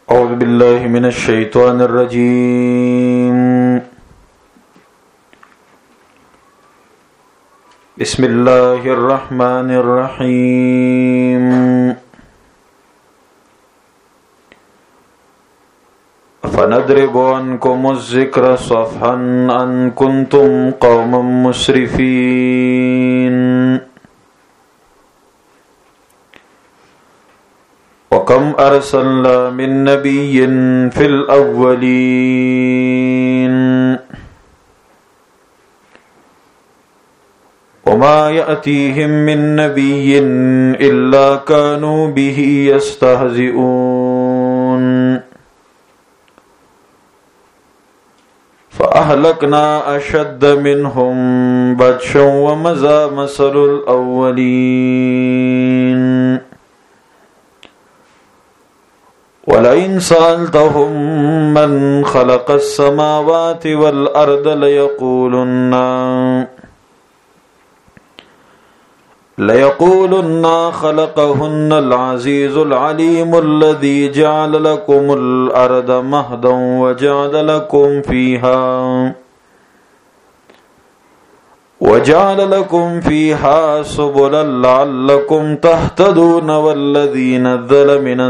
أعوذ بالله من الشيطان الرجيم. بسم الله الرحمن الرحيم. فنضرب عنكم الذكر صفحا أن كنتم قوما مسرفين. وكم أرسلنا من نبي في الأولين وما يأتيهم من نبي إلا كانوا به يستهزئون. فأهلكنا أشد منهم بطشا ومضى مثل الأولين. ولئن سألتهم من خلق السماوات والأرض ليقولن خلقهن العزيز العليم الذي جعل لكم الأرض مهدا وجعل لكم فيها سبلا لعلكم تهتدون. والذي نزل من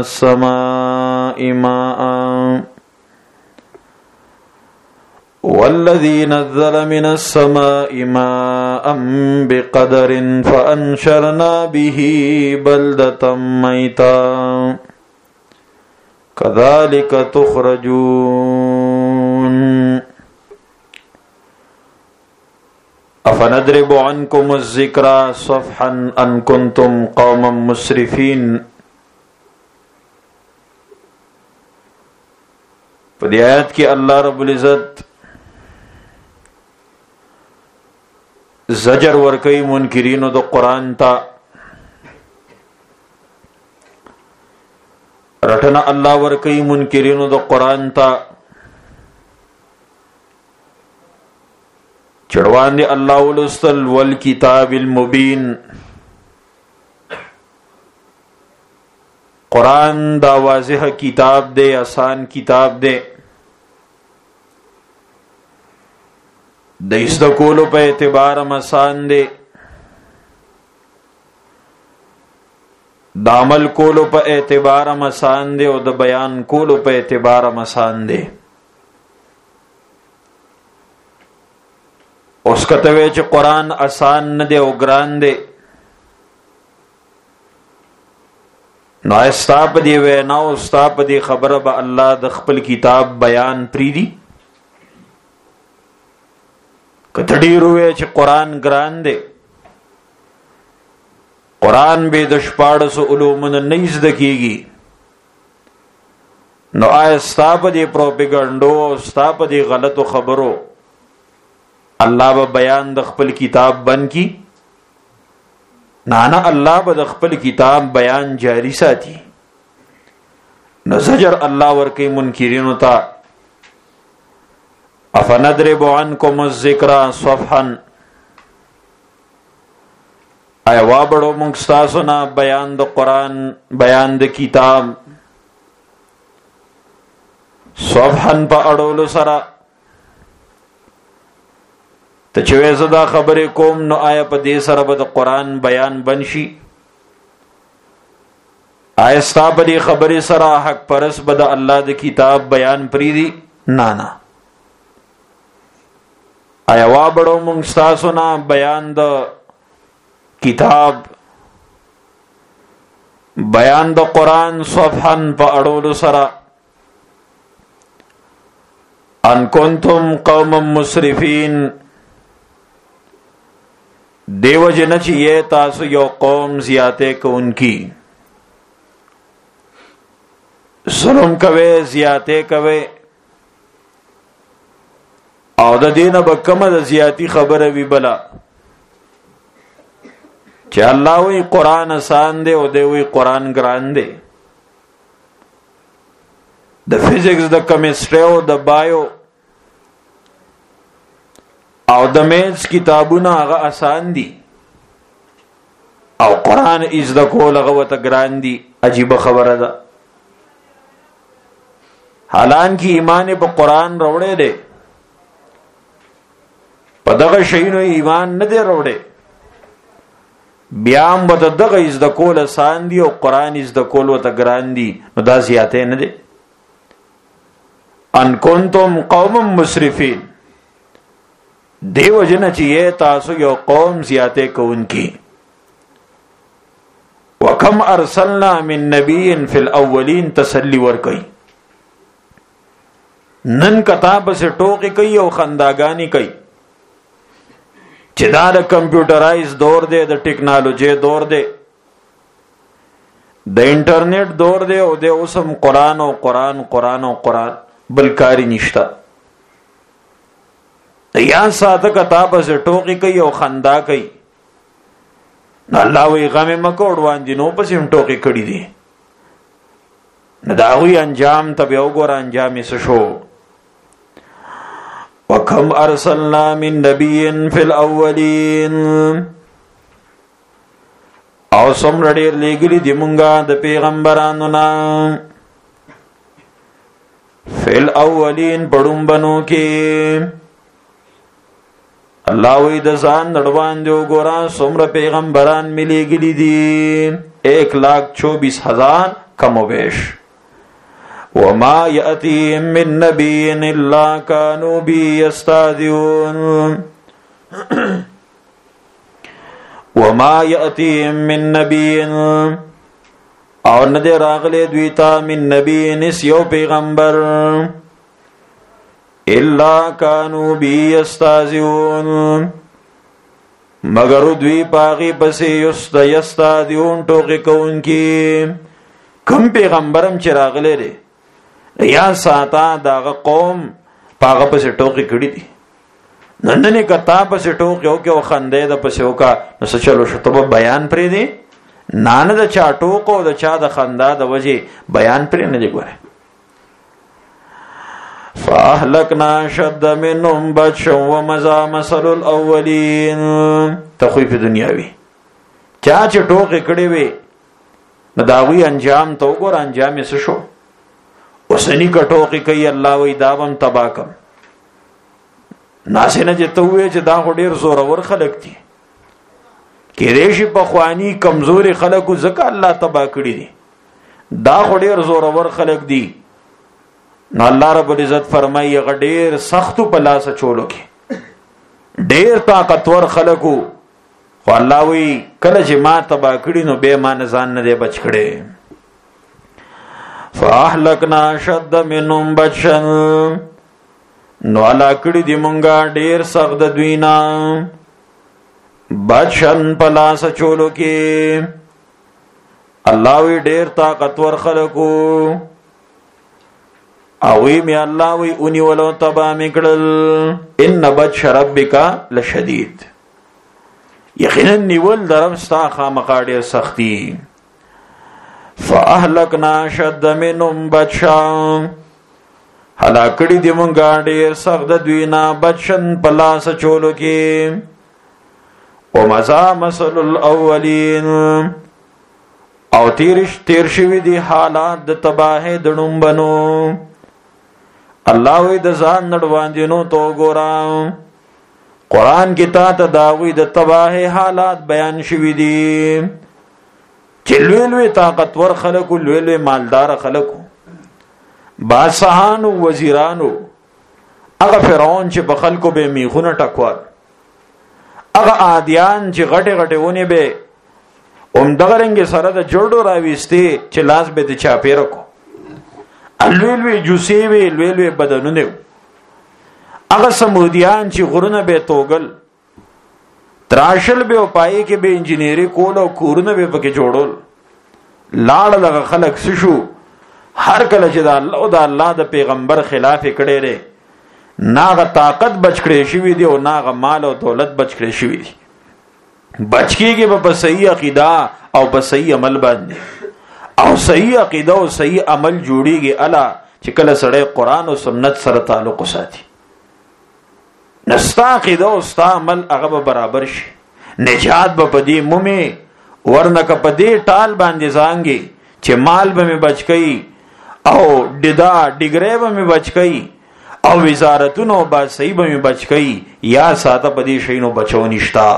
السماء ماء بقدر فأنشرنا به بلدة ميتا كذلك تخرجون. أفنضرب عنكم الذكر صفحا أن كنتم قوما مسرفين. په دې آیت کې الله رب العزت زجر ورکوي منکرینو د قرآن ته. رټنه الله ورکوي منکرینو د قرآن ته. چړوان دی الله ولستل والکتاب المبین. قرآن دا واضح کتاب دے، آسان کتاب دے. د زده کولو په اعتبار آسان دے، د عمل کولو په اعتبار آسان دے، او د بیان کولو په اعتبار آسان دے. اوس کته وی چې قرآن آسان نه دی او ګران دی، نو استا په دی وینا او استا په دی خبره به الله د خپل کتاب بیان پریدي. کته ډیر وی چې قرآن ګران دی، قرآن به د 14 علومن نه زده کیږي، نو استا په دی پروپاګاندا او استا په دی غلطو خبرو الله به بیان د خپل کتاب بن کی. نه الله به د خپل کتاب بیان جاری ساتي. نو زجر الله ورکی منکرینو ته. افنضرب عنکم الذکر صفحا، ایا وابړو موږ تاسو نه بیان د قرآن، بیان د کتاب صفحا په اړولو سره. ته چې وې زدا خبرې کوم نو آیا په دې سره به د قرآن بیان بنشي؟ آیا ستا په دې خبرې سره حق پرس به د الله د کتاب بیان پریدي؟ نه. آیا وابړو موږ ستاسو نه بیان د کتاب، بیان د قرآن صفحا په اړولو سره. ان کنتم قوم مسرفین، دیو جن چې یہ تاسو یو قوم زیاته کوونکی، ظلم کوي، زیاته کوي، او د دینه به کومه د زیاتی خبره وی بلا چې الله وی قرآن آسان دی او دی وی قرآن ګران دی. د فزیکس، د کیمستري او د بایو او د میتھس کتابونه هغه آسان دي، او قرآن از د کول هغه وته ګران دي. عجیب خبره ده. حالانکه ایمان په قران راوړې ده، په دغه شینو ایمان نه دی راوړې، بیا هم به دغه از د کول آسان دي او قران از د کول وته ګران دي، نو دا زیاتې نه دي. ان کنتم قوم مسرفین، دیو جن چې تاسو یو قوم زیاتې کوونکی. وکم ارسلنا من نبی فی الاولین، تسلی ور کوي. نن کتاب سے ټوکی کوي او خنداګانی کوي چې دا د کمپیوټرایز دور دی، د ټیکنالوژي دور دی، د انټرنیټ دور دی، او د اوسم قران او قران قران او قران بل کاری نشتا. یا ساته کتاب سے ټوکی کوي او خندا کوي. الله وی غم مکو وړاندې نو پسې ټوکی کړی دي، نه دا وی انجام ته یو ګور انجام یې شو. وَكَمْ أَرْسَلْنَا مِن نَبِيٍّ فِي الْأَوَّلِينَ، او څومره ډېر لېږلي دي مونږه د پیغمبرانو نه، فی الاولین پړومبنو کې. الله وی د ځان نړوان دی وګوره څومره پیغمبران مې لېږلي دي، 1,24,000 کم و بیش. وما يأتيهم من نبي إلا كانوا به يستهزئون، وما يأتيهم من نبي، اور نه دی راغلی دوی ته من نبی نس یو پیغمبر، الا كانوا به يستهزئون، مگر دوی پاغي پسې یستهزئون ټوکې کوونکي. کم پیغمبرم چې راغلی دی یا ساته داغه قوم پاغه پسې ټوکې کړي دي، نن کتا پسې ټوکې او کې او خندې د پسې وکا نو څه چلو شو ته بیان پرې دی، نه د چا ټوکو د چا د خندا د وجه بیان پرې نه دی. ګوره فاهلكنا شد منهم بطشا ومضى مثل الاولين، تخویف دنیاوی چا چې ټوکې کړي وي نو داوی انجام تو ګور انجام یې څه شو. اوسنی کټوکی کوي الله وی داوم تباکم، ناسنه چې ته وې چې دا ډېر زورور خلک دي، کې ریشي په خوانی کمزوري خلکو ځکه الله تبا کړی دي، دا ډېر زورور خلک دي. نو الله رب العزت فرمایي غډیر سختو په لاس چولو کې ډېر طاقتور خلکو، خو الله وی کله چې ما تبا کړی نو به ما نه ځان نه دی بچ کړي. فاهلكنا شد منهم بطشا، نو علا کړي دی مونږه ډېر سخت د دوی نه، بطشن په لاس چولو کې. الله وی ډېر طاقتور خلکو، او وی می الله وی اونی ولو تبا میکړل. ان بطش ربک لشدید، یقینا نیول درم ستا خامخا ډېر سختی. فاهلكنا شد منهم بطشا، هلاکړي دی مونږه ډېر سخت د دوی نه، بطشن په لاس چولو کې. ومضى مثل الاولین، او تیر شوي دي حالات د تباهۍ د ډومبنو. الله وی د ځان نړواندینو تو ګورم قرآن کی تا ته داوی د تباهۍ حالات بیان شوي دي، چې لوی لوی طاقتور خلکو، لوی لوی مالدار خلکو، بادشاہانو، وزیرانو، هغه فرعون چې په خلکو به میخونه ټکوال، هغه عادیان چې غټه غټه ونی به دغه رنګ سره د جوړو راويستي چې لاس به د چاپیره کو، لوی لوی جوسی وی، لوی لوی بدنونه، هغه سمودیان چې غرونه به توګل تراشل به او پای کې به انجینری کول او کورونه به پکې جوړول. لاړ لغه خلق شو، هر کله چې د الله او د الله د پیغمبر خلاف کړي لري، ناغه طاقت بچ کړي شوی دی او ناغه مال او دولت بچ کړي شوی دی. بچ کېږي په صحیح عقیده او په صحیح عمل باندې، او صحیح عقیده او صحیح عمل جوړیږي الا چې کله سړی قرآن او سنت سره تعلق وساتي. نستا عقیده او ستا عمل هغه برابر شي، نجات به پدې مومي، ورنه که پدې ټال باندې ځانګي چې مال به می بچ کړي او ډیګری به می بچ کئ او وزارتونو با صحیح به می بچ کئ یا ساته په دې شینو بچو نشتا.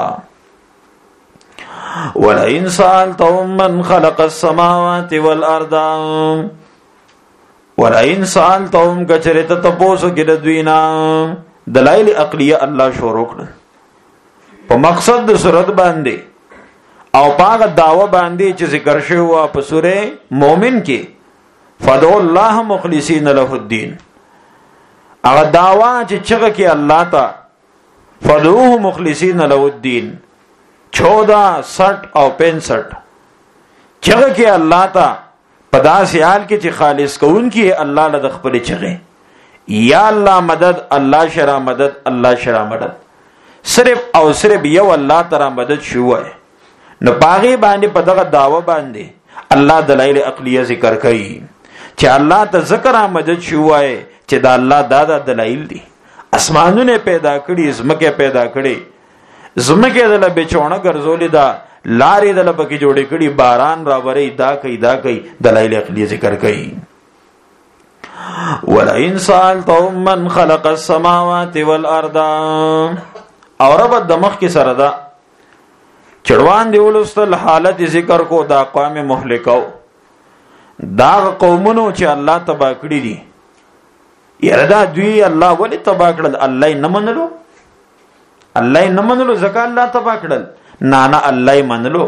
ولئن سألتهم من خلق السماوات والارض ولئن سألتهم کچرت تپوسو کې د دوینا دلایل عقلیه الله شروع کړ په مقصد د صورت باندې او پاغه داوا باندې چې ذکر شوی په سوره مومن کې فدعوا الله مخلصین له الدين. هغه داوا چې چغه کې الله تا فدعوه مخلصین له الدين 14 60 او 65 چغه کې الله تا پدا سیال کې چې خالص کون کې الله له خپل چغه یا الله مدد الله شرع مدد الله شرع مدد صرف او صرف یو الله تعالی مدد شوه نو پاغي باندې په دغه داوا باندې الله دلایل عقلیه ذکر کوي چې الله ته ذکر مدد شوه چې دا الله دادا دلایل دي. اسمانونه پیدا کړي زمکه پیدا کړي زمکه دله بچونه ګرځولې دا لارې دله پکې جوړې کړي باران راوري دا کوي دلایل عقلیه ذکر کوي. ولئن سألتهم من خلق السماوات والارض اور رب دمخ کې سره دا چړوان دی ولستل حالت ذکر کو دا قوم مهلکو دا قومونو چې الله تبا کړی دي یره دا دوی الله ولی تبا کړل الله نه منلو ځکه الله تبا کړل نه الله یې منلو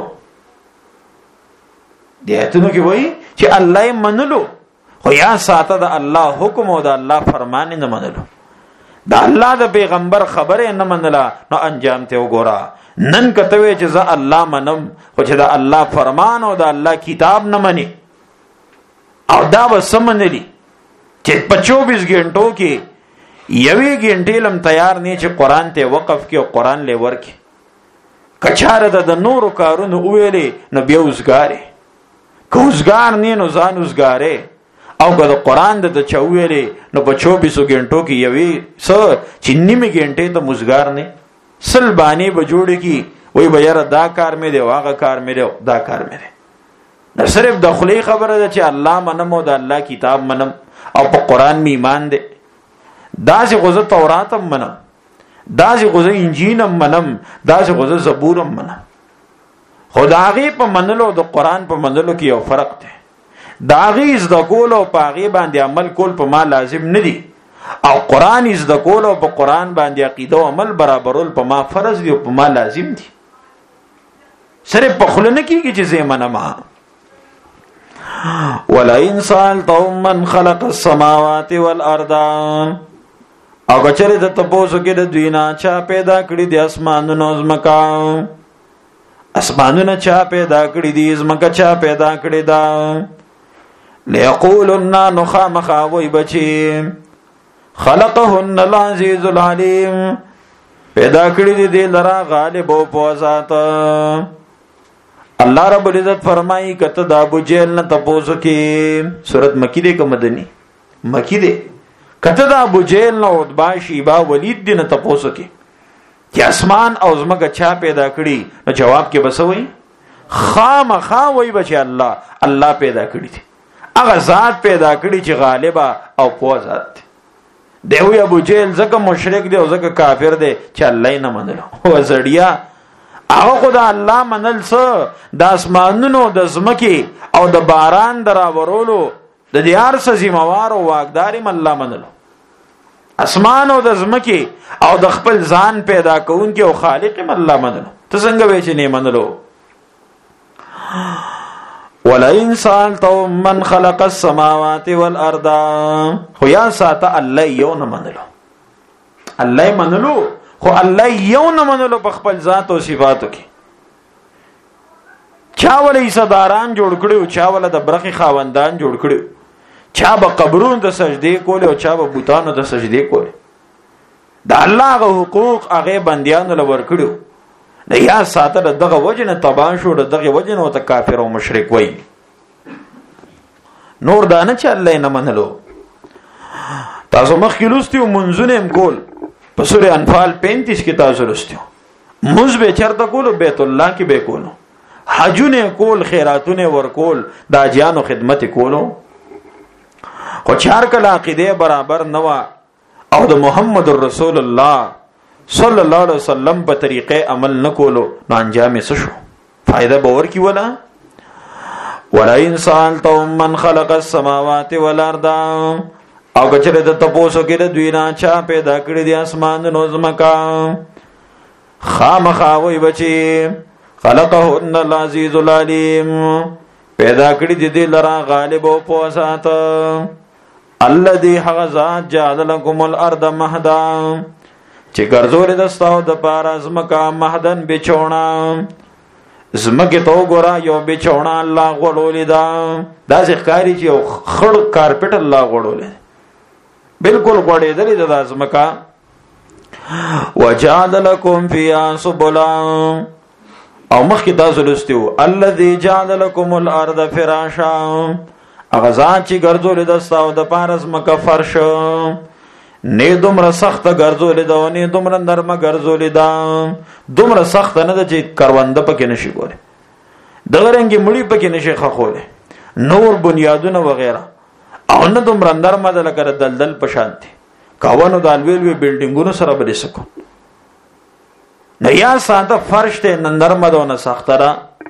دیاتونو کې وای چې الله یې منلو خو یا ساته د الله حکم او د الله فرمان نه منلو د الله د پیغمبر خبره نه منله نو انجام ته وګوره. نن کته چې ز الله منم خو چې د الله فرمان او د الله کتاب نه مني او دا وسمنلی چې په 24 غنټو کې یوې غنټې لم تیار نه چې قران ته وقف کې او قران له ورکې کچاره د نورو کارونو ویلې نو بیا وزګاره کوزګار نه نو ځان وزګاره او که قران د چويلې نو په 24 غنټو کې یوې څه چې نیمه غنټې ته مزګار نه سل باندې بجوړ کی وای بیر دا کار مې دی واغه کار مې دی دا کار مې دی نو صرف د خلی خبره ده چې الله منم او د الله کتاب منم او په قران می ایمان دی داسې غوزه توراتم منم داسې غوزه انجیلم منم داسې غوزه زبورم منم. خدای په منلو د قران په منلو کې یو فرق دی. داغي از د کول او پاغي باندې عمل کول په ما لازم نه دي او قران از د کول او په قران باندې عقیده او عمل برابرول په ما فرض دي او په ما لازم دي. صرف په خلنه کېږي چې زمانه ما ولئن سألتهم من خلق السماوات والارض او کچره د تاسو کې د دوی نه چا پیدا کړی د اسمانونو زمکا اسمانونه چا پیدا کړی دي زمکا چا پیدا کړی دا ليقولن نخامخا وای بچي خلقهن العزيز العليم پیدا کړی دي لرا غالب او پوزات. الله رب العزت فرمایي کته د ابو جهل نه تاسو کې سورۃ مکی دې کوم مدني مکی دې کته د ابو جهل نه عتبہ شیبا ولید دې نه تاسو کې چې اسمان او زمکه چا پیدا کړی نو جواب کې بسوي خامخا وای بچي الله پیدا کړی دي هغه ذات پیدا کړی چې غالبا او پوزات دی وی ابو جهل زکه مشرک دی او زکه کافر دی چې الله نه منلو او زړیا هغه خدا الله منل څه د اسمانونو د زمکه او د باران دراورولو د دیار څه ذمہوار او واقدار الله منلو اسمان او د زمکه او د خپل ځان پیدا کونکي او خالق الله منلو ته څنګه وې چې نه منلو. ولئن سألتهم من خلق السماوات والارض خو یا ساته الله یو نه منلو الله منلو خو الله یو نه منلو په خپل ذات او صفاتو کې چا ولې صداران جوړ کړو چا ول د برخي خاوندان جوړ کړو چا به قبرونو ته سجدي کول او چا به بوتانو ته سجدي کول د الله غو حقوق هغه بنديانو لور کړو د یا ساته دغه وجنه تبان شو دغه وجنه او ته کافر او مشرک وای نور دانه چې الله نه منلو. تاسو مخکې لوستیو منځونه کول په سورې انفال 35 کې تاسو لوستیو موږ به چرته کولو بیت الله کې به کولو حجونه کول خیراتونه ور کول د اجیانو خدمت کولو خو چار کله عقیده برابر نه و او د محمد رسول الله صلی الله علیه وسلم په طریقې عمل نکولو نو انجام یې شو فائدہ باور کی ولا ولا انسان تو من خلق السماوات والارض او کچره د تپوسو کې د دوی نه چا پیدا کړی دی اسمان نو زمکا خامخا وای بچي خلقهن العزیز العلیم پیدا کړی دی د لرا غالب او پوسات الذي حغزات جعل لكم الارض مهدا چې ګرځول د ستاو د پار زمکا مهدن بچونا زمکه تو ګورا یو بچونا الله غړولې دا ځکاري چې یو خړ کارپټ الله غړولې بالکل غړېدلې د زمکا وجعل لكم فيها سبلا او مخکې تاسو لستیو الذي جعل لكم الارض فراشا اغزان چې ګرځول د ستاو د پار زمکا فرش نه دومره سخت ګرځولې دا نه دومره نرمه ګرځولې دا دومره سخت نه د چې کرونده پکې نشي ګوري دغه رنګي مړی پکې نشي خخوله نور بنیادونه وغیرہ او نه دومره نرمه د لکه دلدل پشانتي کاوانو د الویلوي بلډینګونو سره بل سکو نه یا ساده فرش ته نرمه دونه سخت را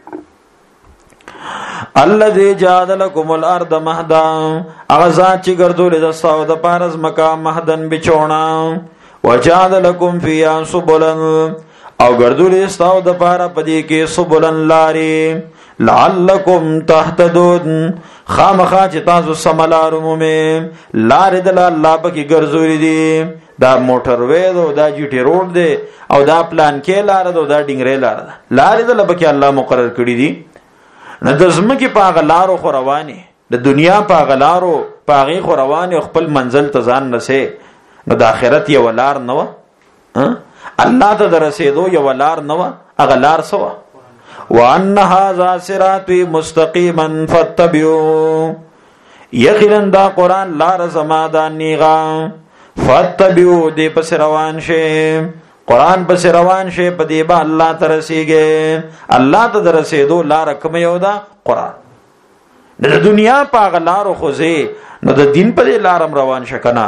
الذي جعل لكم الارض مهدا اغزا چې ګرځولې د ساو د پارز مکا مهدن بچونا وجعل لكم فيها سبلا او ګرځولې ساو د پارا پدې کې سبلن لاري لعلكم تهتدون خامخا چې تاسو سملارو مې لارې د الله پکې ګرځولې دي دا موټر وې دو دا جی ټي روډ دی او دا پلان کې لار دو دا ډینګرې لار ده لارې د لپاره الله مقرر کړې دي نه د زمکه په غلارو خو رواني د دنیا په غلارو په غي خو رواني خپل منزل ته ځان نسه نو د آخرت یو لار نه و الله ته درسېدو یو لار نه و اغلار سوا وان هذا صراطي مستقيما فاتبعوا یقینا دا قران لار زما دا نیغا فاتبعوا دې پس روان شه قرآن پس روان شه په دې با الله ته رسیږي الله ته درسېدو لار کوم یو دا قرآن د دنیا په غلارو خوځي نو د دین په لارم روان شکنا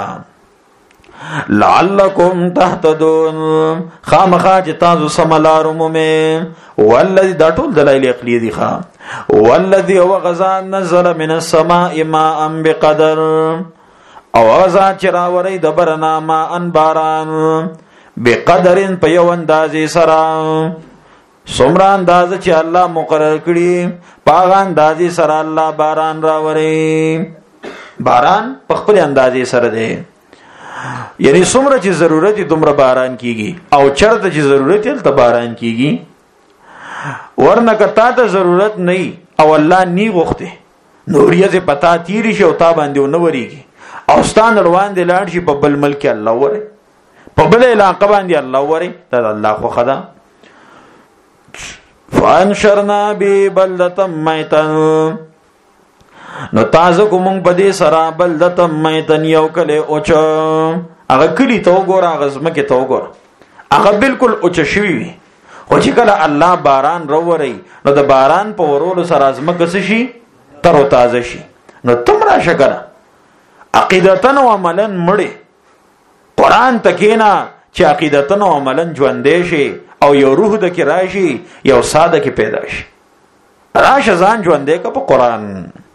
لعلکم تهتدون خامخا چې تاسو سملارو مومه والذي دا ټول دلایل عقلی دي خام والذي هو غزا نزل من السماء ماء بقدر او غزا چې راوري د برنا ما ان باران بقدرن په یو اندازې سره څومره اندازه چې الله مقرر کړي پاغه اندازې سره الله باران راوري باران په خپل اندازې سره دی یعنی څومره چې ضرورت دومره باران کیږي او چرته چې ضرورت یې ته باران کیږي ورنه کته ته ضرورت نه او الله نی غوخته نوریه ز پتا تیری شو تا باندې نو وریږي او ستان روان دي لاړ شي په بل ملک الله وره په بل علاقه باندې الله وره ته الله خو خدا فانشرنا ببلدة میتا نو تاسو کوم په دې سره بلدة میتا یو کله اوچ هغه کلی ته وګوره هغه زمکه ته وګوره هغه بالکل اوچ شوی خو چې کله الله باران راوړي نو د باران په ورولو سره زمکه شي تر تازه شي نو تم را شکر عقیدتن و عملن مړي قران تکینا چې عقیدتن و عملن ژوندې شي او یو روح د کی راشي یو ساده کی پیدا شي راشه ځان ژوندې کا په قران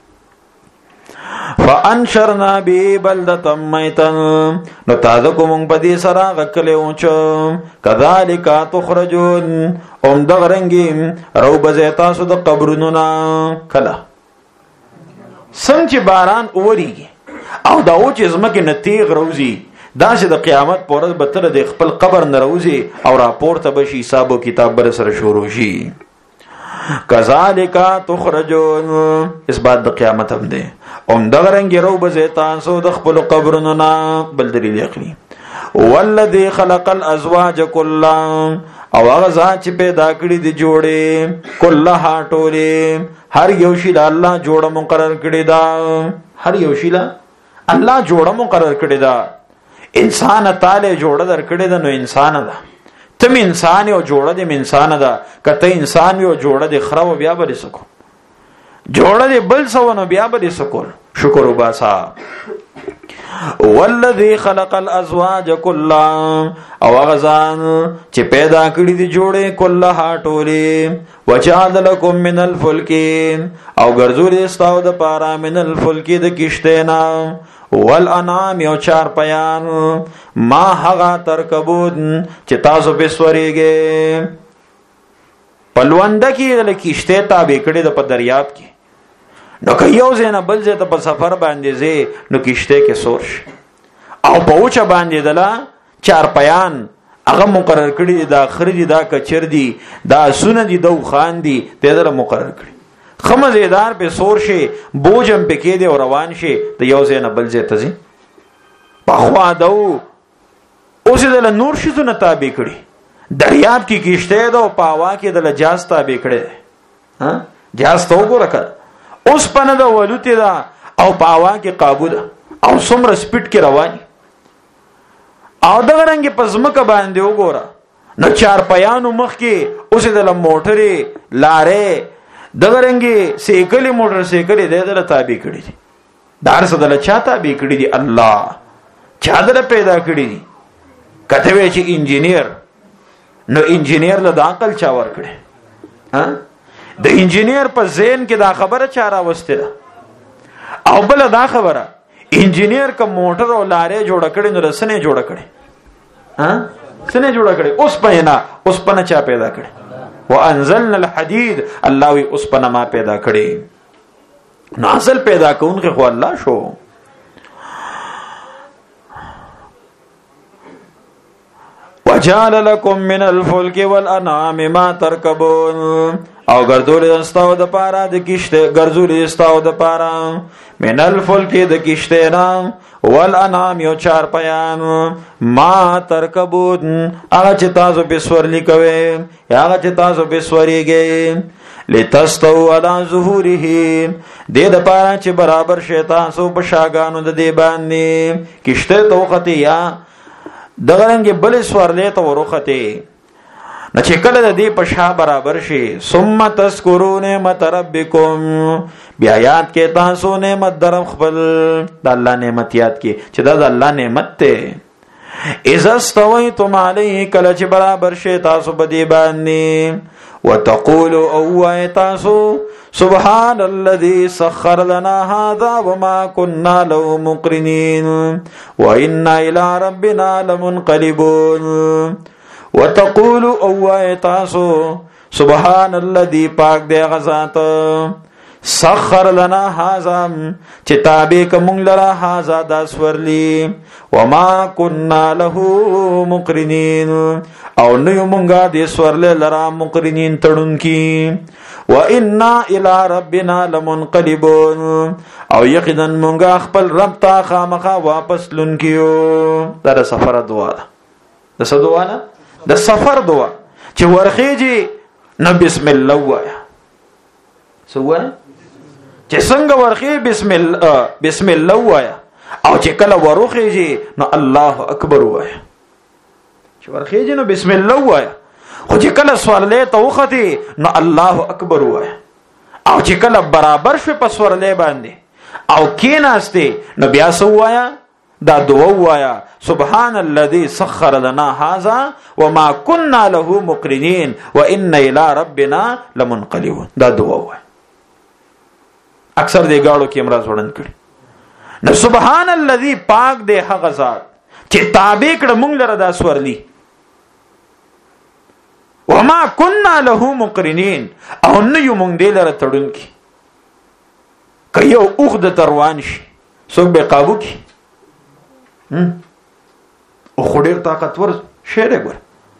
فانشرنا ببلدة میتا نو تازه کوم په دې سره غکله اونچو کذالک تخرجون اوم دغرنګي رو بزیتا سو د قبرونو نا کلا څنګه باران اوريږي او دا و چې زمکه نتیغ روزي دا چې د قیامت پر ورځ به تر د خپل قبر نه روزي او راپور ته بشي حساب او کتاب بر سره شروع شي کذالک تخرجون اس بعد د قیامت هم ده اوم دا رنګ رو بزیتان سو د خپل قبرونو نا بل دلیل عقلی والذي خلق الازواج كلها او هغه ذات چې پیدا کړی دی جوړې کلها ټوله هر یو شی د الله جوړه مقرر کړی دا هر یو شی الله جوړه مقرر کړی دا انسان تعالی جوړه در کړی دا نو انسان ده تم انسان یو جوړه د انسان ده کته انسان یو جوړه د خرو بیا به سکو جوړه د بل سو نو بیا به سکو شکر وباسا والذي خلق الازواج كلها او غزان چې پیدا کړی دي جوړې كلها ټولې وجعل لكم من الفلك او ګرځولې استاو د پارا من الفلك د کشتینا والانعام او چار پیان ما هغه ترکبون چې تاسو په سوريږي پلوانده کې د کشته تابع کړي د په دریاب کې نو که یو ځای نه بل ځای ته په سفر باندې ځي نو کشته کې سور شي او په اوچه باندې دلا چار پیان هغه مقرر کړي دا خرجي دا کچر دي دا سونه دي دو خان دي ته در مقرر کړي خمزیدار په سور شي بوجم پکې دی او روان شي ته یو ځای نه بل ځای ته ځي په خوا دو اوس دل نور شي ته تابع کړي دریاب کې کشته دا او پاوا کې دل جاز تابع کړي ها جاز تو وګورکه اوس پنه دا ولوتی دا او پاوا کې قابو ده او څومره سپیډ کې روان او دغه رنګ پزمکه باندې وګوره نو چار پیانو مخ کې اوس د موټرې لارې دغه رنګ سیکلې موټر سیکلې د تابع کړي دي دار سره چا تابع کړي دي الله چا در پیدا کړي دي کته وی چې انجینیر نو انجینیر له عقل چا ور کړي ها د انجینیر په ذهن کې دا خبره چاره واستله او بل دا خبره انجینیر کا موټر او لارې جوړ کړي نو رسنه جوړ کړي ها سنه جوړ کړي اوس پنه چا پیدا کړي وانزلنا الحديد الله وی اوس پنه ما پیدا کړي نو اصل پیدا کونکي خو الله شو وجعل لكم من الفلك والانعام ما تركبون او ګرځولې استاو د پارا د کشته ګرځولې استاو د پارا من الفلك د کشته نام والانعام یو چار پیان ما ترکبون هغه چې تاسو په سورلی کوي هغه چې تاسو په سوريږي لتستو على ظهوره د پارا چې برابر شیطان سو په شاګانو د دی باندې کشته توخته یا دغه رنګ بل سورلې ته ورخته نه چې کله د دې په شا برابر شي ثم تذكرون نعمت ربکم بیا یاد کې تاسو نعمت درم خپل د الله نعمت یاد کې چې دا د الله نعمت ته اذا استويتم عليه کله چې برابر شي تاسو په دې باندې وتقولوا او تاسو سبحان الذي سخر لنا هذا وما كنا له مقرنين وإنا إلى ربنا لمنقلبون وتقولوا او تاسو سبحان الذي پاک دی غزات سخر لنا هذا چې تابع کوم لرا هذا دا سورلی وما كنا له مقرنين او نو مونږه دې سورل لرا مقرنين تړونکي وإنا إلى ربنا لمنقلبون او یقینا مونږه خپل رب ته خامخا واپس لونکیو دا سفر دعا ده د دعا نه د سفر دعا چې ورخیږي نو بسم الله وایا سوه چې څنګه ورخی بسم الله وایا او چې کله ورخیږي نو الله اکبر وایا چې ورخیږي نو بسم الله وایا خو چې کله سوالې ته وختي نو الله اکبر وایا او چې کله برابر شو په سوالې باندې او کیناسته نو بیا سوایا دا دعا وایا سبحان الذي سخر لنا هذا وما كنا له مقرنين وإنا إلى ربنا لمنقلبون دا دعا وایا اکثر دې گاړو کې امراض وړاند کړي نو سبحان الذي پاک دې هغه ذات چې تابع کړ مونږ لره دا سورلی وما كنا له مقرنين او نه یو مونږ دې لره تړونکي کيو اوخ د تروان شي څوک به قابو کی او خډیر طاقتور شعر ګور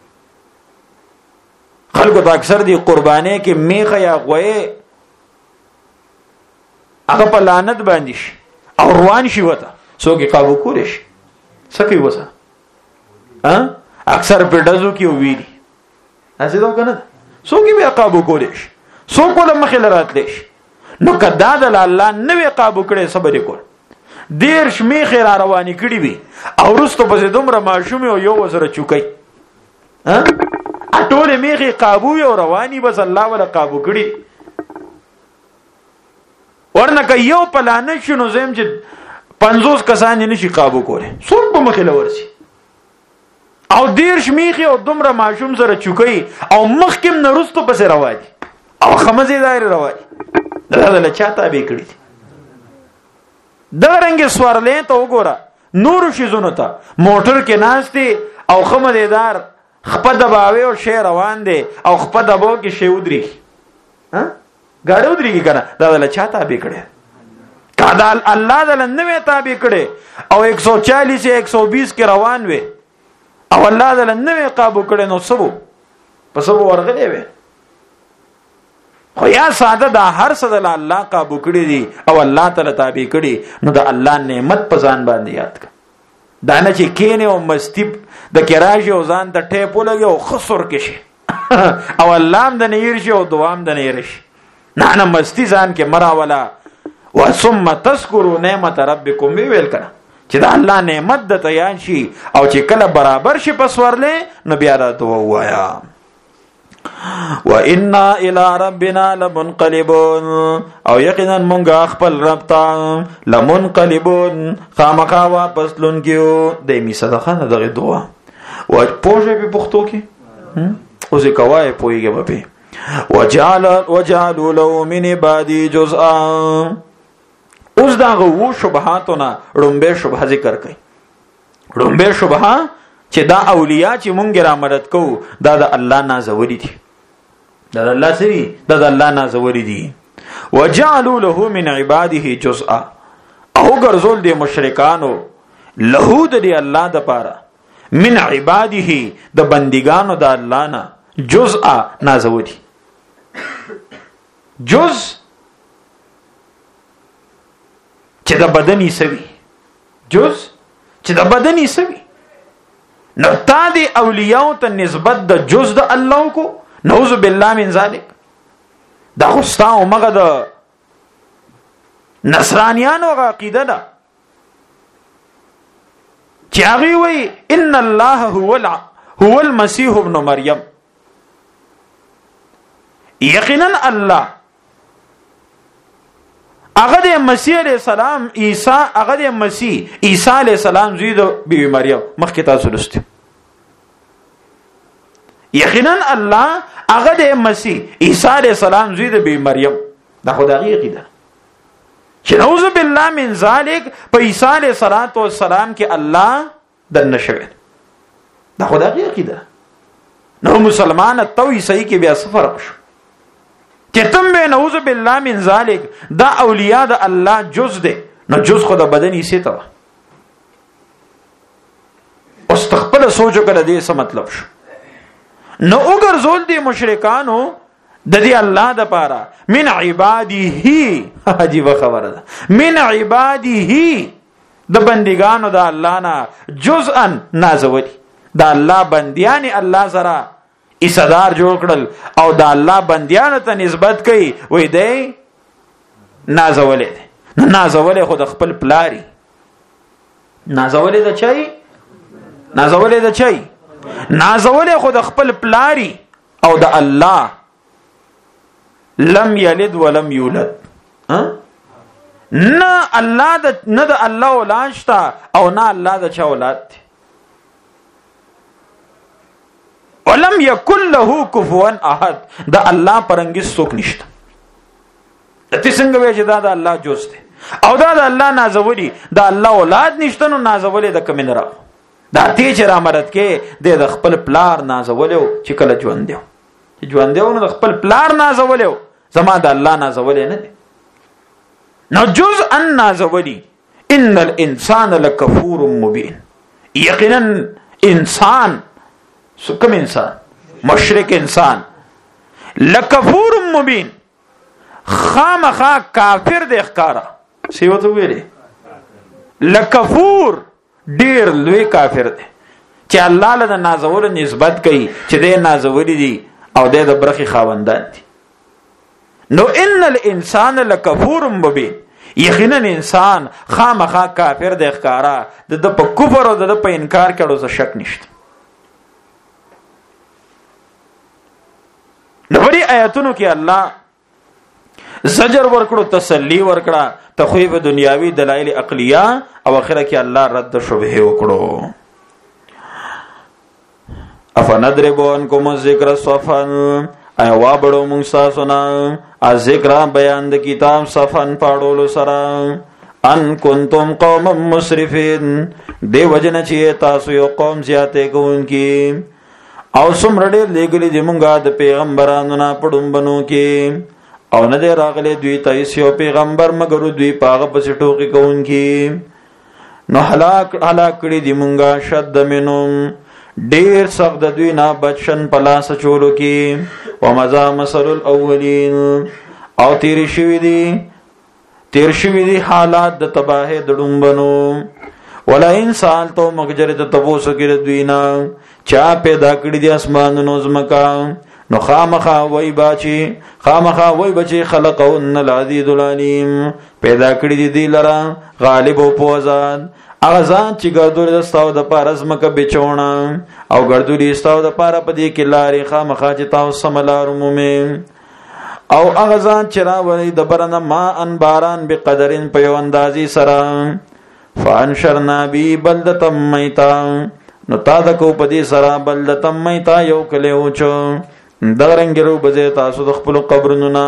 خلکو ته اکثر دی قرباني کې میخه یا غوي هغه په لعنت باندې شي او روان شي وته څوک قابو کولې شي سکی وسه ها اکثر په دزو کې ویلي هڅه دا کنه څوک به قابو کولې شي څوک له مخې لراتلی شي نو کدا د الله نوې قابو کړي صبر کول دیر شمی خیر رواني کړي وي او رستو په دومره ماشوم یو وزره چوکي ها اټوله میخي قابو یو رواني بس الله ولا قابو کړي ورنه که یو پلان شنو زم چې 50 کسان نشي قابو کوله څوک به مخې لورسي او دیر شمیخي او دومره ماشوم سره چوکي او مخکم نرستو پس رواني او خمزه دایر رواني دا له چاته به کړی دا رنګ سوارلې ته وګوره نور شي زونه ته موټر کې ناشتي او خمزه دار خپه دباوي او شی روان دي او خپه دباو کې شی ودري ها ګاډي ودري کنه دا له چاته به کړی کدا الله دل نه تابع کړي او 140 120 کې روان وي او الله دل نه قابو کړي نو سبو په سبو ورغلې وي خو یا ساده دا هر څه د الله قابو کړي دي او الله تعالی تابع کړي نو د الله نعمت په ځان باندې یاد کړه دا نه چې کینه او مستی د کراج او ځان ته ټیپو لګي او خسر کې شي او الله هم د نیر شي او دوام د نیر شي نه مستی ځان کې مرا ولا وثم تذكروا نعمت ربكم ویل کړه چې دا الله نعمت د تیان شي او چې کله برابر شي پسورلې نو بیا راته وایا وَإِنَّا إِلَىٰ رَبِّنَا لَمُنْقَلِبُونَ او یقینا مونږه خپل رب ته لمنقلبون خامخا واپس لونکیو د می صدقه نه دغه دعا او پوجا په پښتو کې او ځکه کوي پويږي په وجعلوا له من عبادي جزءا اوس داغه وو شبهاتونه رومبه شبهه ذکر کوي رومبه شبهه چې دا اولیاء چې مونږ را مدد کوو دا د الله نازوري دي دا د الله سری دا د الله نازوري دي وجعلوا له من عباده جزءا او ګرځول دي مشرکانو له د الله د پاره من عباده د بندګانو د الله نه جزءا نازوري جز چې د بدني سوي جز چې د بدني سوي نو تا دی اولیاء ته نسبت د جز د الله کو نعوذ بالله من ذلک دا خوستا او مغه د نصرانیانو عقیده ده چې هغه وی ان الله هو المسيح ابن مریم یقینا الله هغه د مسیح علیہ السلام عیسی هغه د مسیح عیسی علیہ السلام زوی د بیبي مریم مخکې تاسو لسته یقینا الله هغه د مسیح عیسی علیہ السلام زوی د بیبي مریم دا خدای عقیده چې نعوذ بالله من ذلک په عیسی علیہ السلام کې الله د نشوي دا خدای عقیده نو مسلمان ته عیسی کې بیا سفر شو چې تم به نعوذ بالله من ذلک دا اولیاء د الله جز ده نو جز خو د بدن یې ته اوس تخپل سوچو کړه دې څه مطلب شو نو وګرځول دي مشرکانو د دې الله د پاره من عباده عجیب خبره ده من عباده د بندګانو د الله نه جزءا نازوي د الله بنديان الله سره ایصدار جوړ کړل او د الله بندیانو ته نسبت کوي وې دی نازولې خو د خپل پلاری نازولې خو د خپل پلاری او د الله لم یلد ولم یولد نه د الله اولاد شته او نه الله د چا اولاد دی ولم یکن له کفوا احد دا الله پرنګي څوک نشته ته څنګه وې چې دا د الله جز دی او دا د الله نازوري دا الله اولاد نشته نو نازولې د کوم نه را دا ته چې را مراد کې د خپل پلار نازولیو چې کله ژوند دیو نو د خپل پلار نازولیو زما د الله نازولې نه دی نو جز ان نازولي ان الانسان لکفور مبین یقینا انسان کوم انسان مشرک انسان لکفور مبین خامخا کافر د ښکارا سیوته ویلې لکفور ډیر لوی کافر دی چې الله له نازول نسبت کوي چې د نازولې دي او د برخي خاوندان دي نو ان الانسان لکفور مبین یقینا انسان خامخا کافر د ښکارا د په کفر او د په انکار کړو څه شک نشته نو بری آیاتونو کې الله زجر ورکړو تسلی ورکړه تخویف دنیاوی دلایل عقلیه او اخره کې الله رد شبهه وکړو افندربون الذکر صفن ای وابړو موږ تاسو نه ذکر بیان د کتاب صفن پاړولو سره ان کنتم قوم مسرفین دی وجنه چې تاسو یو قوم زیاته کوونکی او څومره ډېر لګلې د مونږه د پیغمبرانو نه پړومبنو کې او نه دی راغلی دوی ته یو پیغمبر مگر دوی پاغه پسې ټوکی کوونکی نو هلاک کړي دی مونږه شد منهم ډېر سخت د دوی نه بچن پلاس چولو کې ومزا مثل الاولین او تیر شوی دی حالات د تباہی د ډومبنو ولا انسان تو مگجر ته تبوسو کې دوی نه چا پیدا کړی دی اسمانونو زمکا نو خامخا وای بچي خلقون العزیز العلیم پیدا کړی دی لرا غالب او پوزاد اغزان چې ګردول دستاو د پارز مکه بچونه او ګردولي استاو د پاره پدې کې لارې خامخا چې تاسو سملار مومه او اغزان چې راوړي د برنه ما ان باران بقدرن په یو اندازي سره فانشرنا بی بلدتم میتا نو تا د کو پدې سره بلدتم میتا یو کله اوچو درنګرو بځه تاسو د خپل قبرونو نه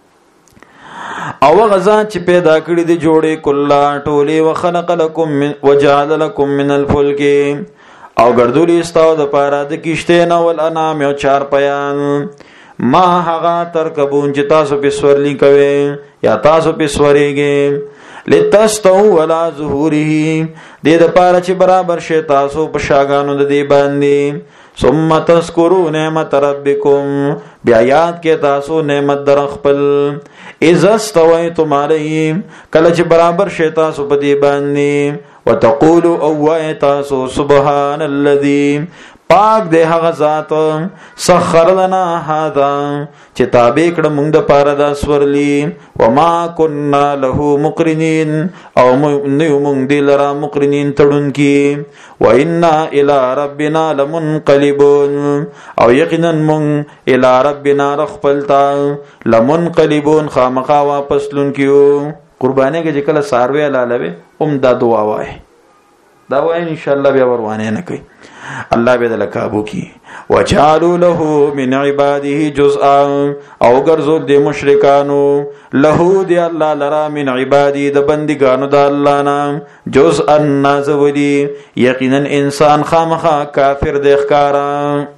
او غزا چې پیدا کړی دی جوړې کلا ټوله وخلق لكم وجعل لكم من الفلك او ګردولي استاو د پاره د کشته نه ول انام او چار پیان ما هغه ترکبون چې تاسو په سورلی کوي یا تاسو په سوريږي لتستو ولا ظهوره دې د پاره چې برابر شي تاسو په شاګانو د دې باندې ثم تذكروا نعمت ربكم بیا یاد کې تاسو نعمت در خپل اذا استويتم عليهم کله چې برابر شي تاسو په دې باندې وتقولوا او تاسو سبحان الذي پاک دې هغه ذات سخر لنا هذا چې تابع کړه موږ د پاره د سورلی وما كنا له مقرنين او موږ دې لرا مقرنين تړون کی وإنا الى ربنا لمنقلبون او یقینا موږ الى ربنا رخپلتا لمنقلبون خامخا واپس لون کیو قربانه کې کله ساروي لاله هم دا دعا وای دا وای ان شاء الله بیا وروانه نه کوي الله به د لکابو کی وجعلوا له من عباده جزءا او ګرځول د مشرکانو له دی الله لرا من عبادی د بندګانو د الله نام جزءا نازولی یقینا انسان خامخا کافر د ښکارا